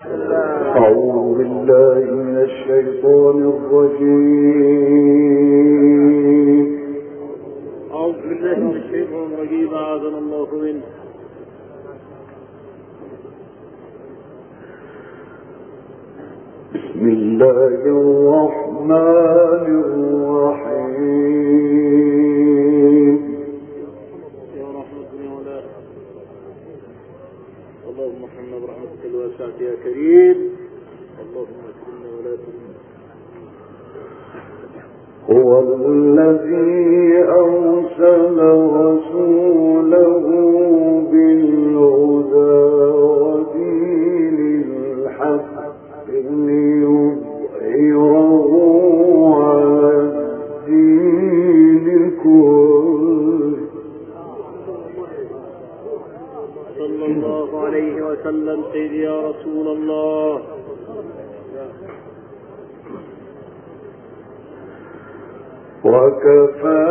أعوذ بالله من الشيطان الرجيم. أعوذ بالله من الشيطان الرجيم، أعاذنا الله منه. بسم الله الرحمن الرحيم. يا رحمتنا ولا اللهم ارحمنا برحمتك الواسعة يا كريم. اللهم اكرمنا ولا تهنا. هو الذي أرسل رسوله بالهدى ودين الحق ليظهره على الدين كله. صلى الله عليه وسلم. سيدي يا رسول الله. وكفى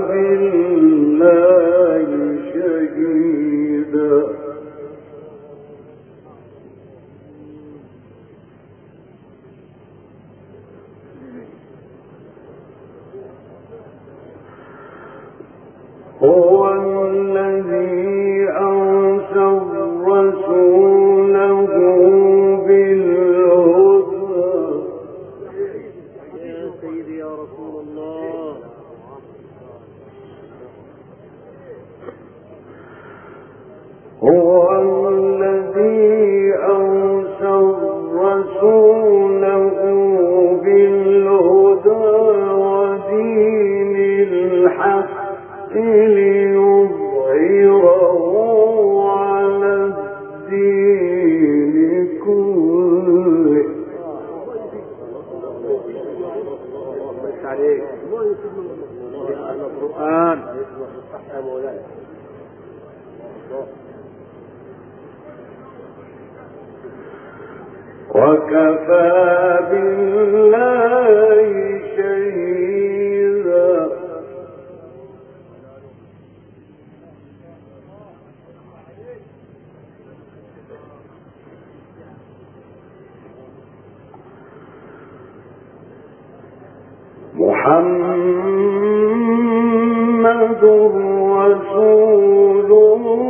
بالله شهيدا. هو الذي أرسل رسوله بالهدى. يا سيدي يا رسول الله. هو الذي أرسل رسوله بالهدى ودين الحق ليظهره على الدين كله. بس عليك يا أهل القرآن. يا مولاي. وكفى بالله شهيدا. محمد رسول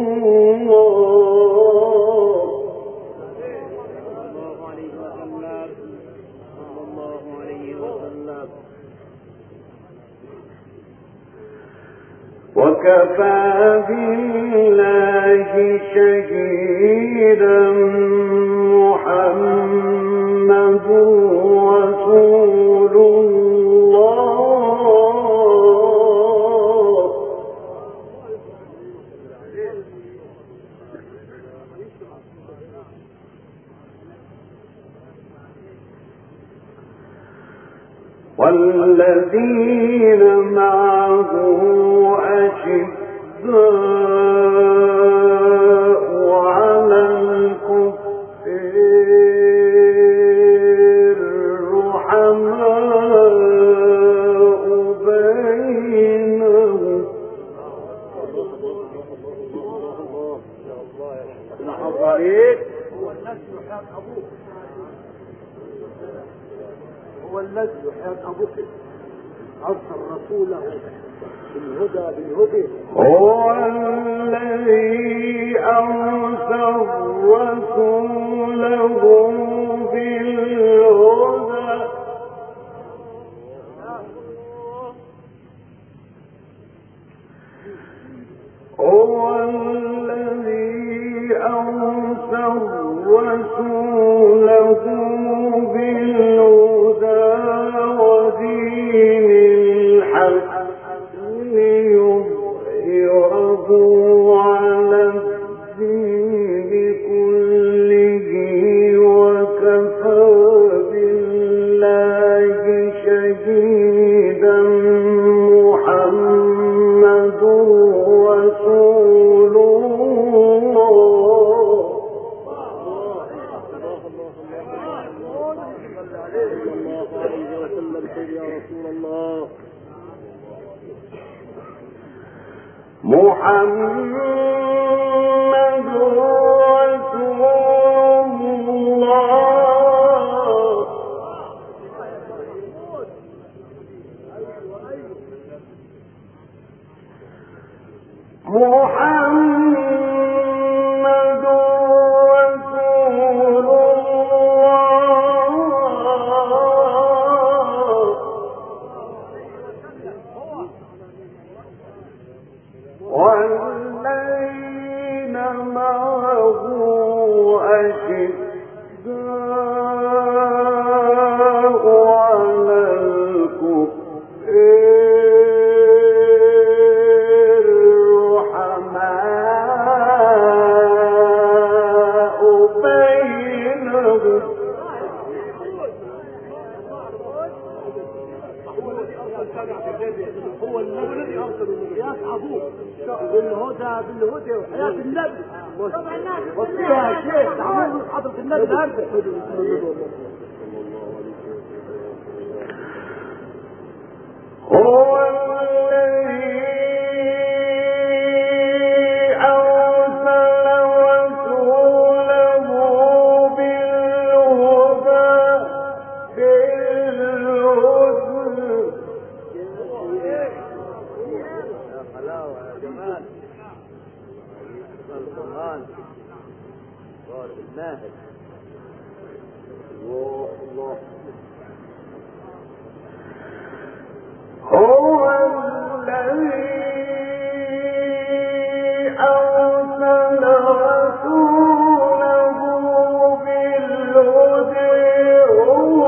وكفى بالله شهيدا. محمد رسول الله. والذين معه أشداء على الكفار رحماء بينهم. نحافظ عليك. هو الذي يحيط أبوك أرسل رسوله بالهدى هو الذي أرسل رسوله بالهدى هو الذي أرسل رسوله بالهدى ودين الحق ليظهره على الدين كله. وكفى بالله شهيدا. محمد رسول الله. محمد رسول الله. هو الذي ارسل يصحبوه بالهدى وحياه النبي وفيها شيء تعمل حضره النبي الارض. هو الذي أرسل رسوله بالهدى يا حلاوه يا جمال القران صار الماهر. الله هو الذي أرسل رسوله بالهدى هو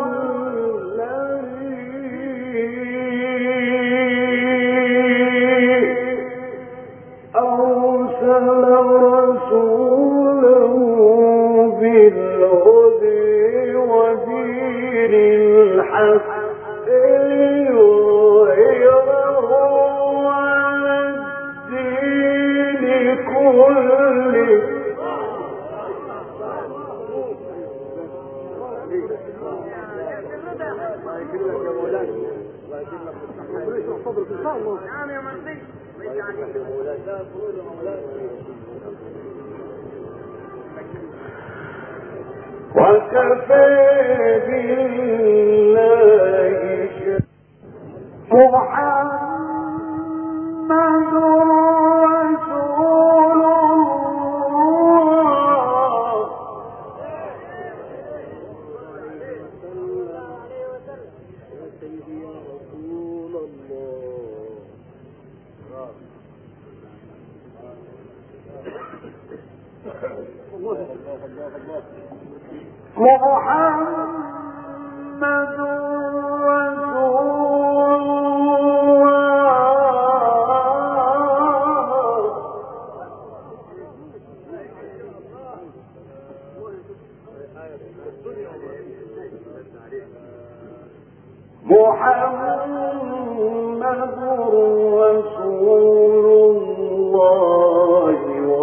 الذي أرسل رسوله بالهدى ودين الحق وكفى بالله محمد رسول الله. يا سيدي يا رسول الله. محمد رسول محمد رسول الله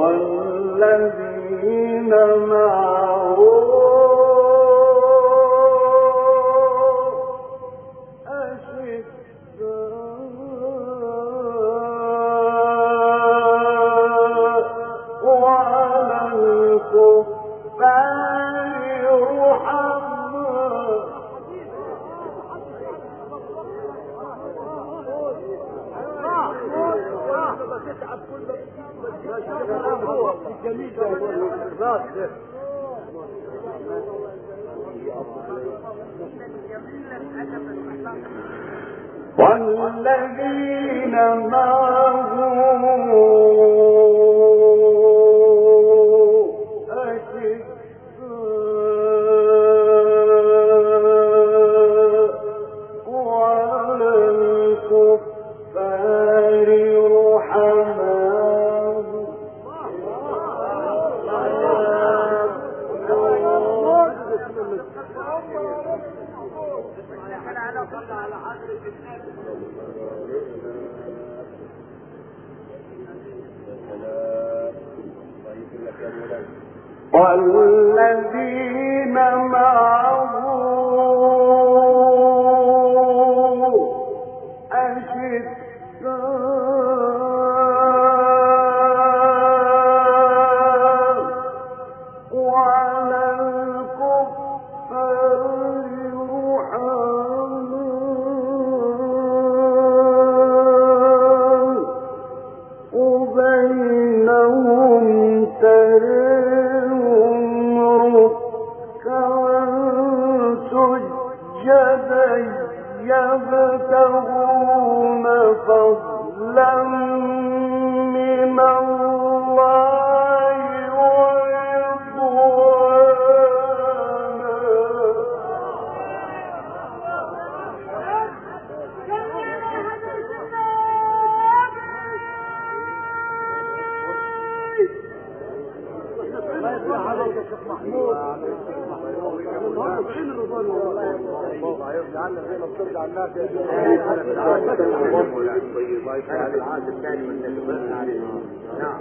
والذين معه أشداء وعلى الكفار رحماء. والذين معه أشداء وعلى الكفار رحماء. والذين معه أشداء وعلى الكفار رحماء وبينهم تراهم 70 الرضوان والله هيرجعنا زي ما بترجع الناس يا العهد الثاني من اتفقنا عليه. نعم.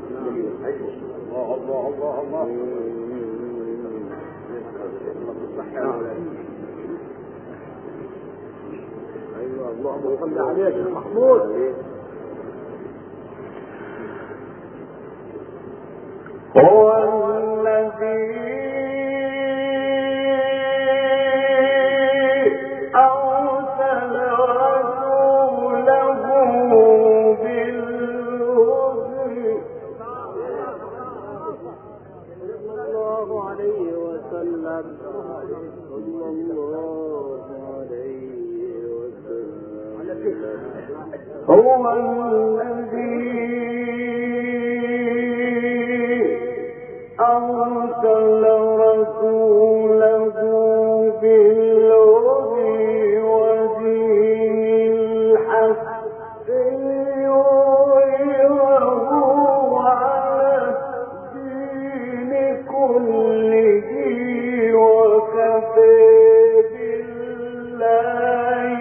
الله الله الله ايوه اللهم صل عليك يا محمود. هو الذي أرسل رسوله بالهدى صلى الله عليه وسلم. صلى الله عليه وسلم. هو الذي أرسل رسوله بالهدى ودين الحق ليظهره على الدين كله وكفى بالله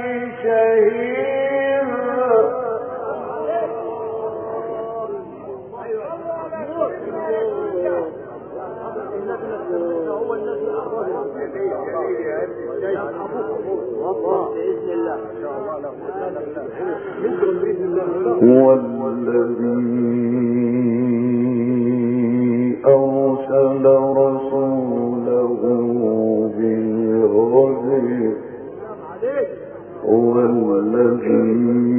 شهيدا. هو الذي بإذن الله. هو الذي أرسل رسوله بالهدى هو الذي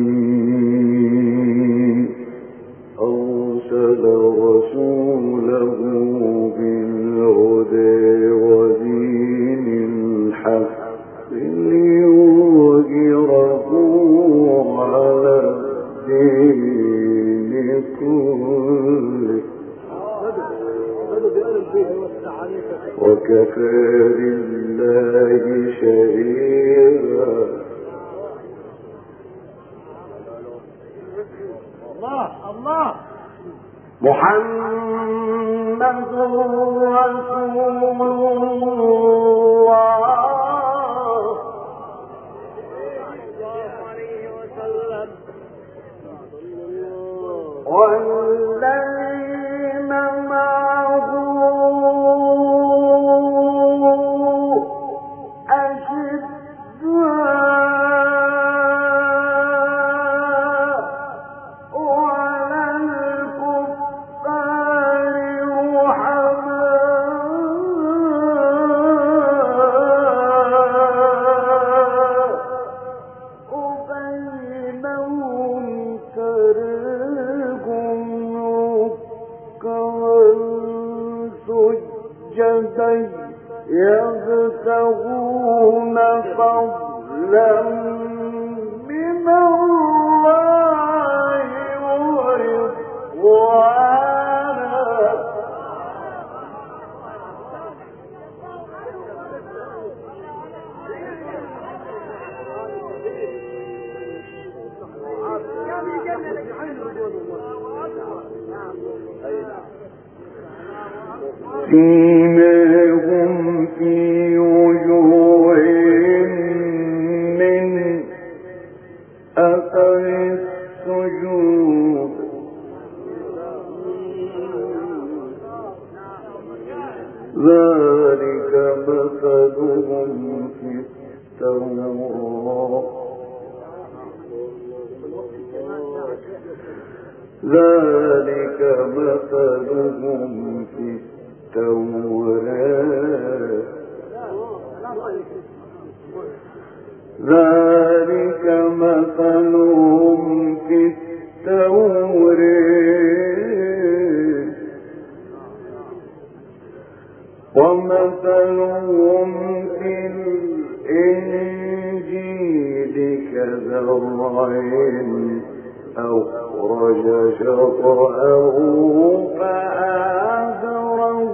أرسل رسوله بالهدى ودين الحق ليظهره على الدين كله وكفى بالله شهيدا. الله محمد رسول الله والذين معه يبتغون فضلا من الله ورضوانا. فيماهم في وجوههم من أثر السجود ذلك مثلهم في التوراة ذلك مثلهم في التوراة ذلك مثلهم في التوراة ومثلهم في الإنجيل كزرع أخرج شطأه فآزره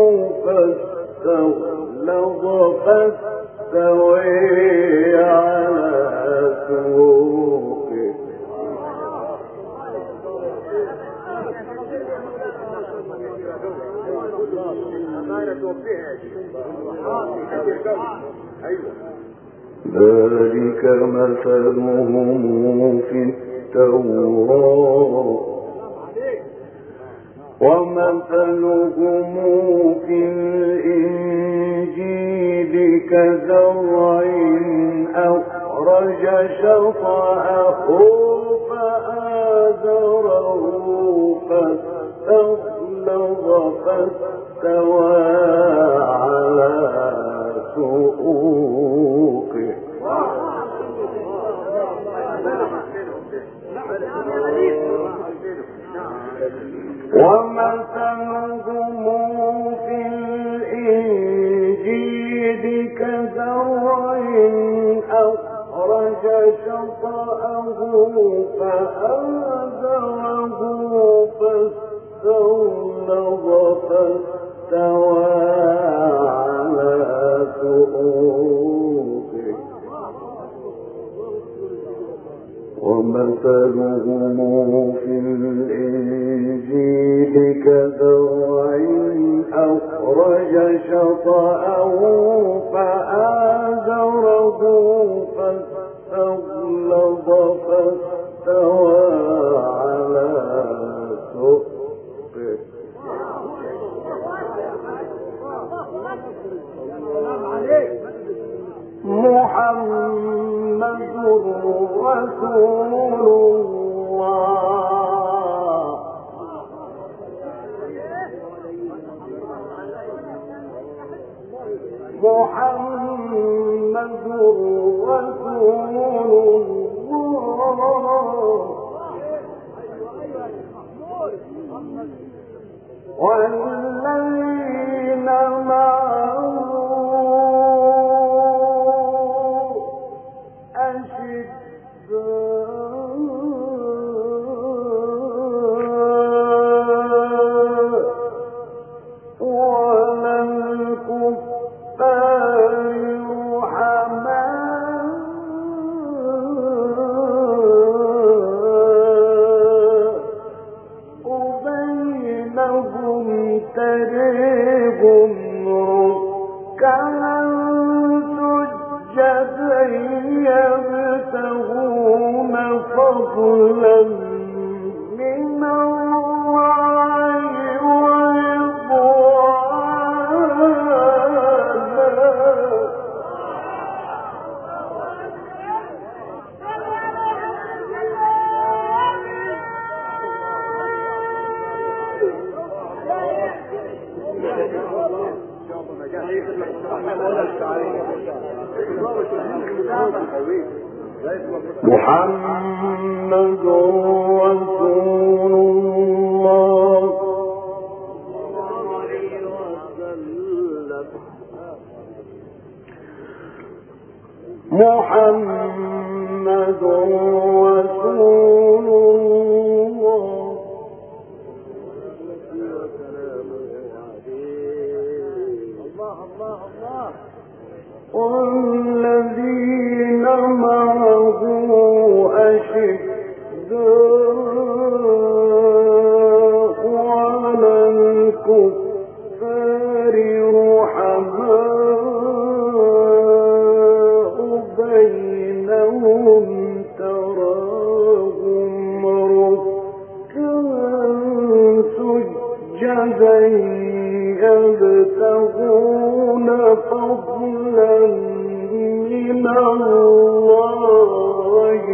فاستغلظ فاستوى على سوقه ذلك مثلهم في التوراة ومثلهم في الإنجيل كزرع أخرج شطأه فآزره فاستغلظ فاستوى على سوقه ومثلهم في الإنجيل كزرع أخرج شطأه فآزره فاستغلظ فاستوى على سوقه ومثلهم في الإنجيل كزرع أخرج شطأه فآزره فاستغلظ فاستوى على سوقه محمد رسول الله محمد رسول الله والذين معه يبتغون فضلا من الله محمد رسول الله محمد رسول الله والذين معه أشداء على الكفار رحماء بينهم تراهم ركعا سجدا يبتغون فضلا من الله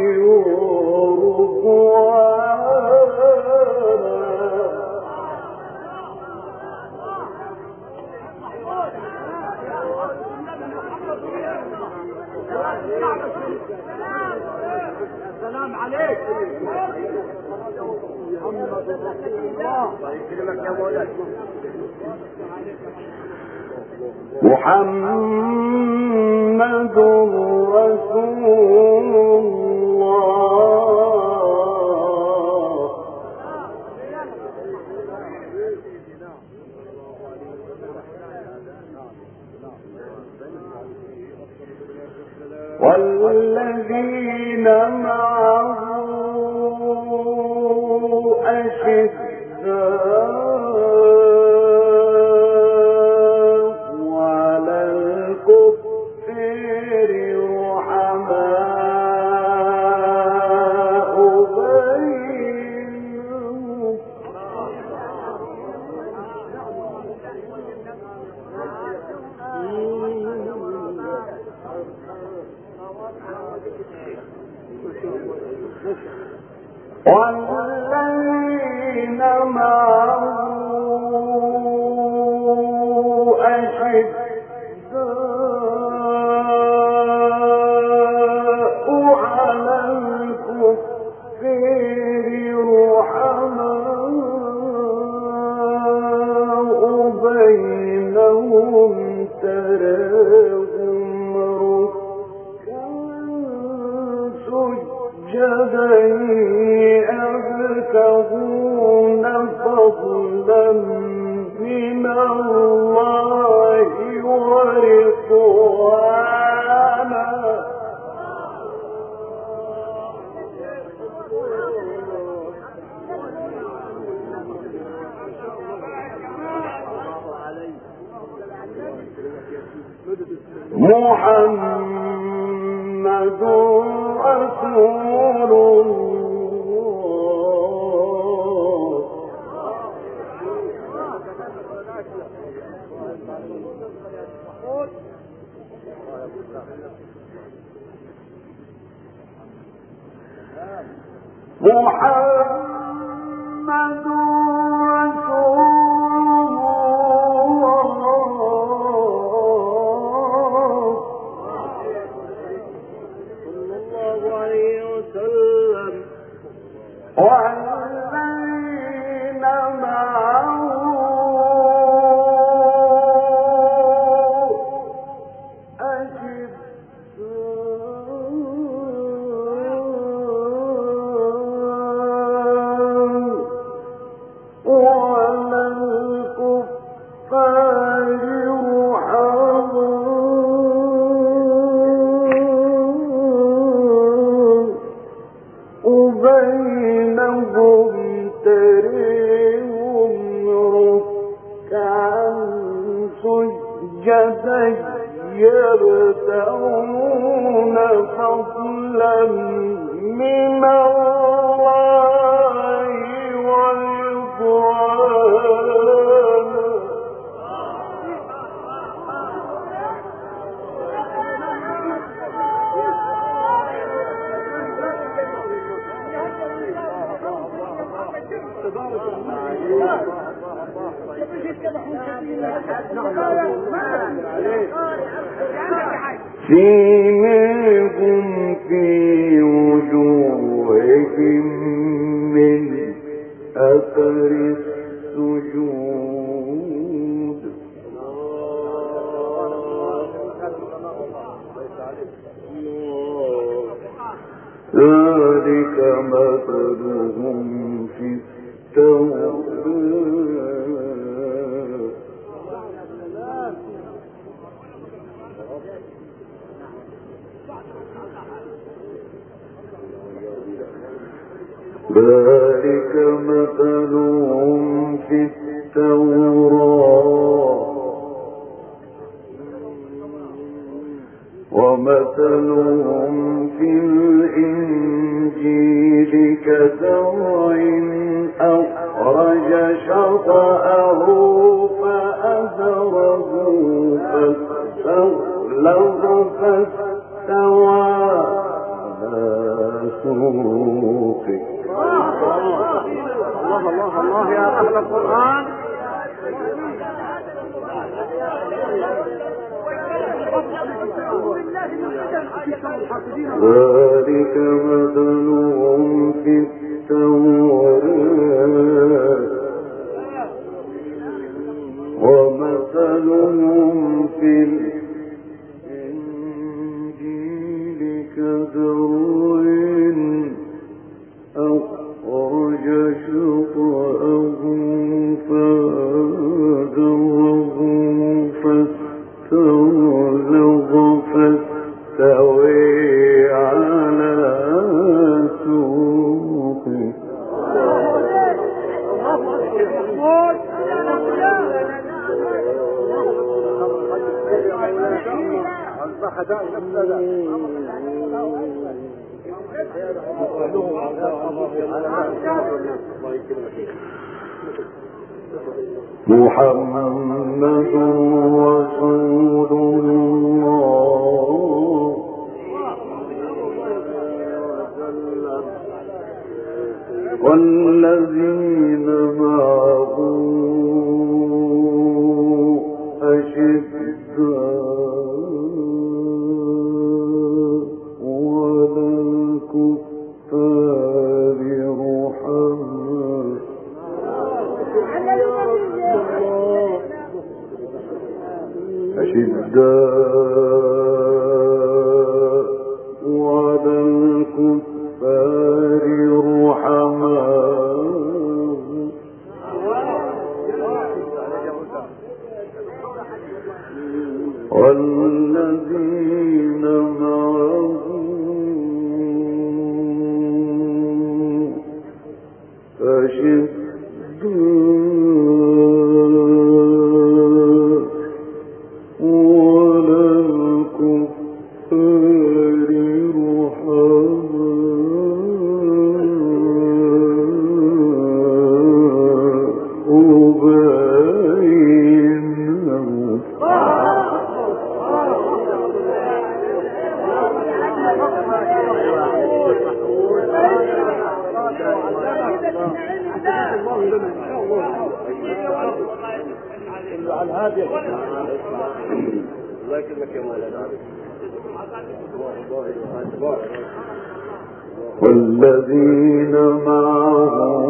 السلام عليك محمد رسول الله والذين معه أشداء على الكفار والذين معه أشداء على الكفار رحماء بينهم تراهم ركعا سجدا يبتغون فضلا من الله ورضوانا محمد رسول محمد والذين معه يبتغون فضلا من الله ورضوانا سيماهم في وجوههم من أثر السجود ذلك مثلهم في التوراة ذلك مثلهم في التوراة ومثلهم في الإنجيل كزرع أخرج شطأه فأزره فاستغلظ فاستوى على سوقه الله يا أهل القرآن. ذلك مثلهم في التوراة ومثلهم في الإنجيل كزرع أخرج شطأه فآزره فاستغلظ فاستوى على سوقه محمد رسول الله والذين معه والذين معه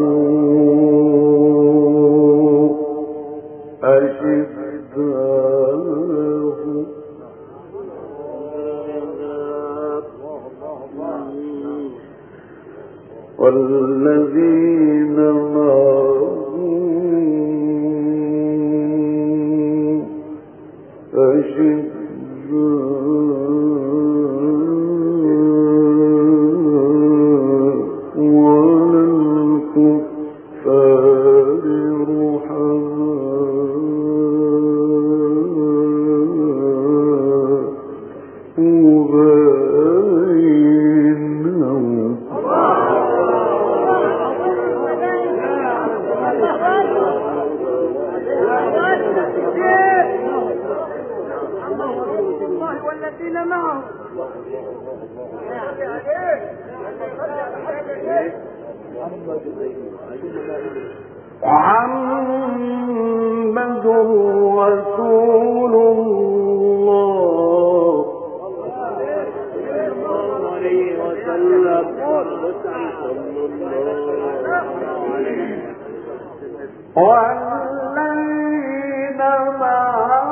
محمد رسول الله عليه وسلم والذين معه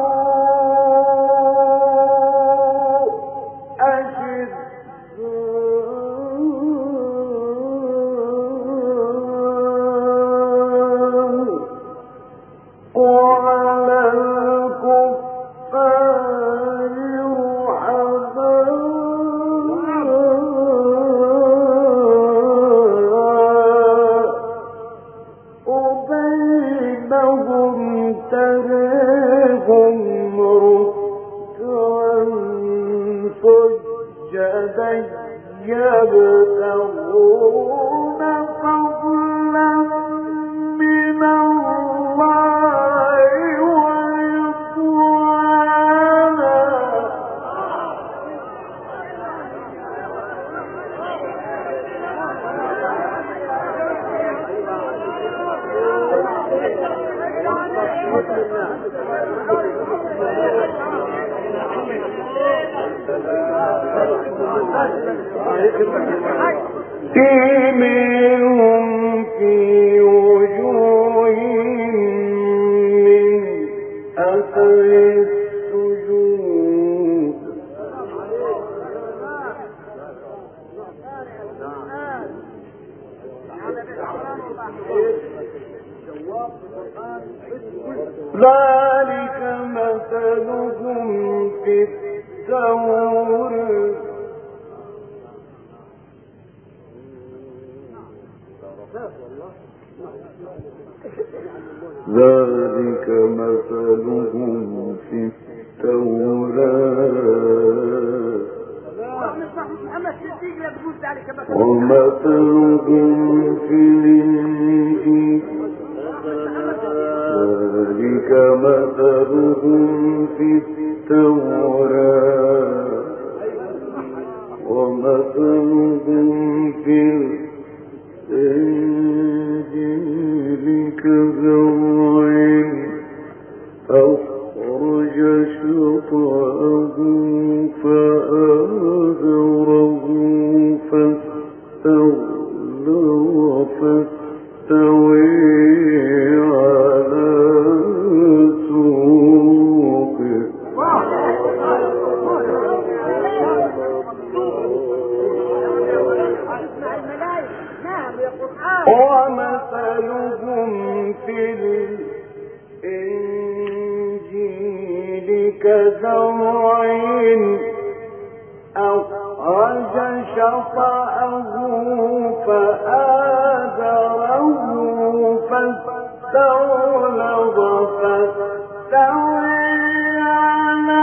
يبتغون فضلا من الله ورضوانا سيماهم في وجوههم من أثر السجود ذلك مثلهم في التوراة ذلك مثلهم في التوراة ومثلهم في الإنجيل ذلك مثلهم في التوراة ومثلهم في الإنجيل كزرع أخرج شطأه شطأه فآزره فاستغلظ فاستوي على سوقه ومثلهم في الإنجيل كزرع أخرج شطأه فآزره فاستغلظ فاستوى على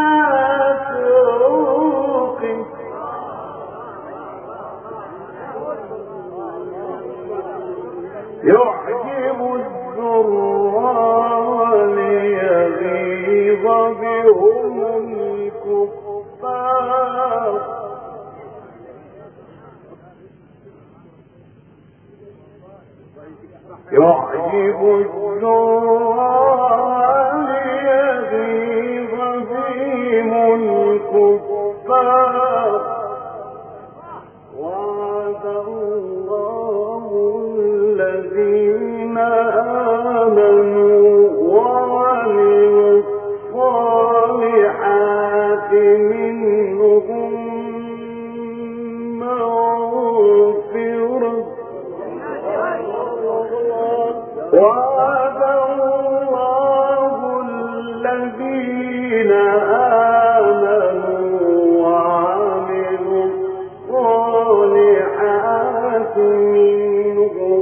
سوقه يعجب الزراع ليغيظ بهم الكفار يعجب الزراع ليغيظ بهم الكفار وعد الله الذين آمنوا وعملوا الصالحات منهم مغفرة وعد الله الذين آمنوا وعملوا الصالحات منهم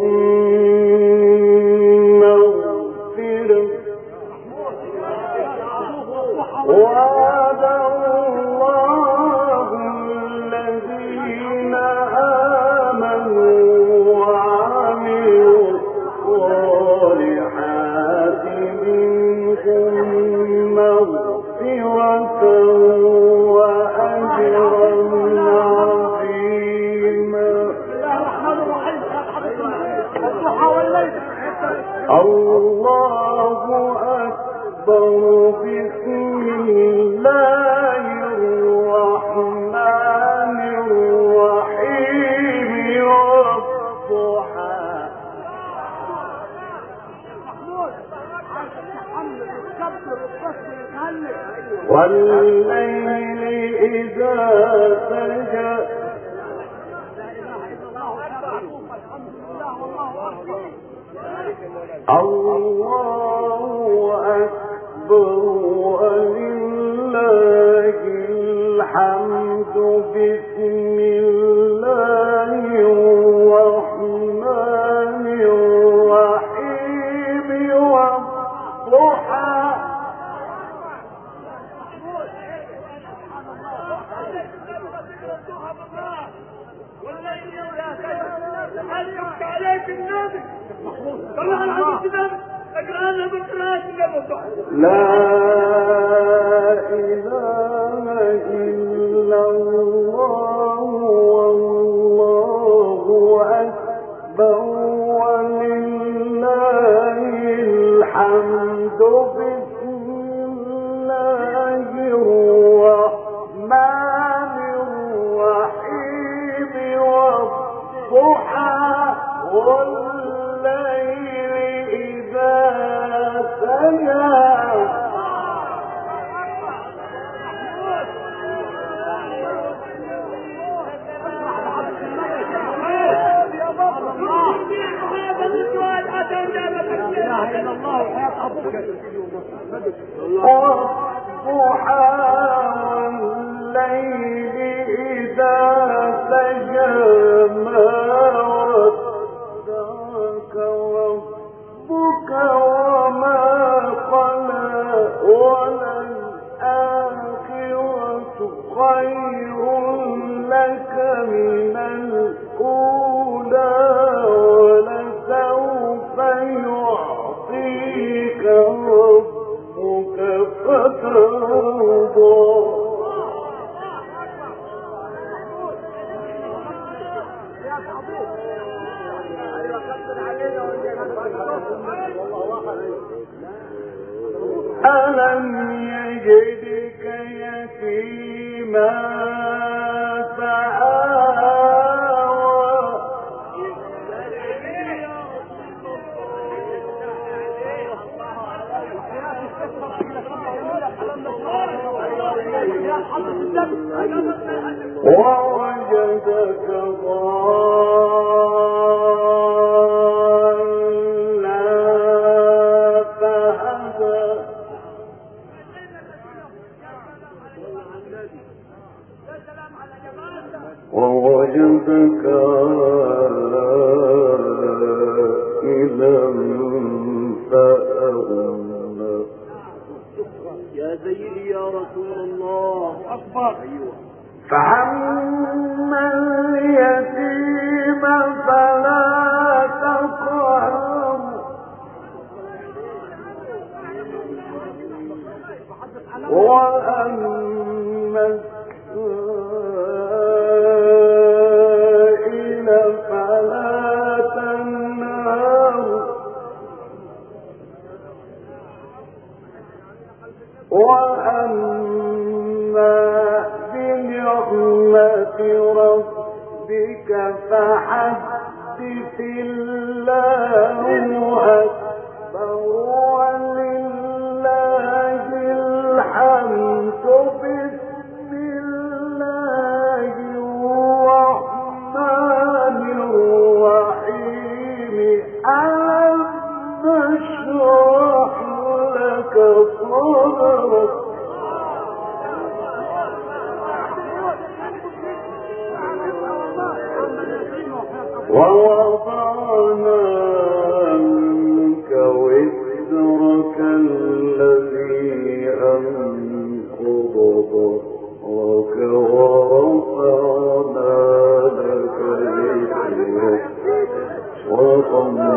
مغفرة وعد الله الذين آمنوا وعملوا الصالحات منهم مغفرة وأجرا عظيما الله أكبر بسم الله الرحمن الرحيم والضحى والليل إذا سجى الله أكبر ولله الحمد بسم الله الرحمن الرحيم والضحى هل يخشى عليك النبي طلع الحديث ده اقرانا بقراءة النبي لا إله إلا الله والله أكبر ولله الحمد بسم الله الرحمن الرحيم والضحى والليل إذا سجى والضحى والليل إذا سجى ما ودعك ربك وما قلى وللآخرة خير لك من الأولى ولسوف يعطيك ربك فترضى ألم يجدك ووجدك ضالا فهدى ووجدك عائلا فأغنى. يا سيدي يا رسول الله أكبر. فأما اليتيم فلا تقهر وأما السائل فلا تنهر وأما بنعمة ربك فحدث الله أكبر ولله الحمد. بسم الله الرحمن الرحيم. ألم نشرح لك صدرك ووضعنا عنك وزرك الذي أنقض ظهرك ورفعنا لك ذكرك وطمأننا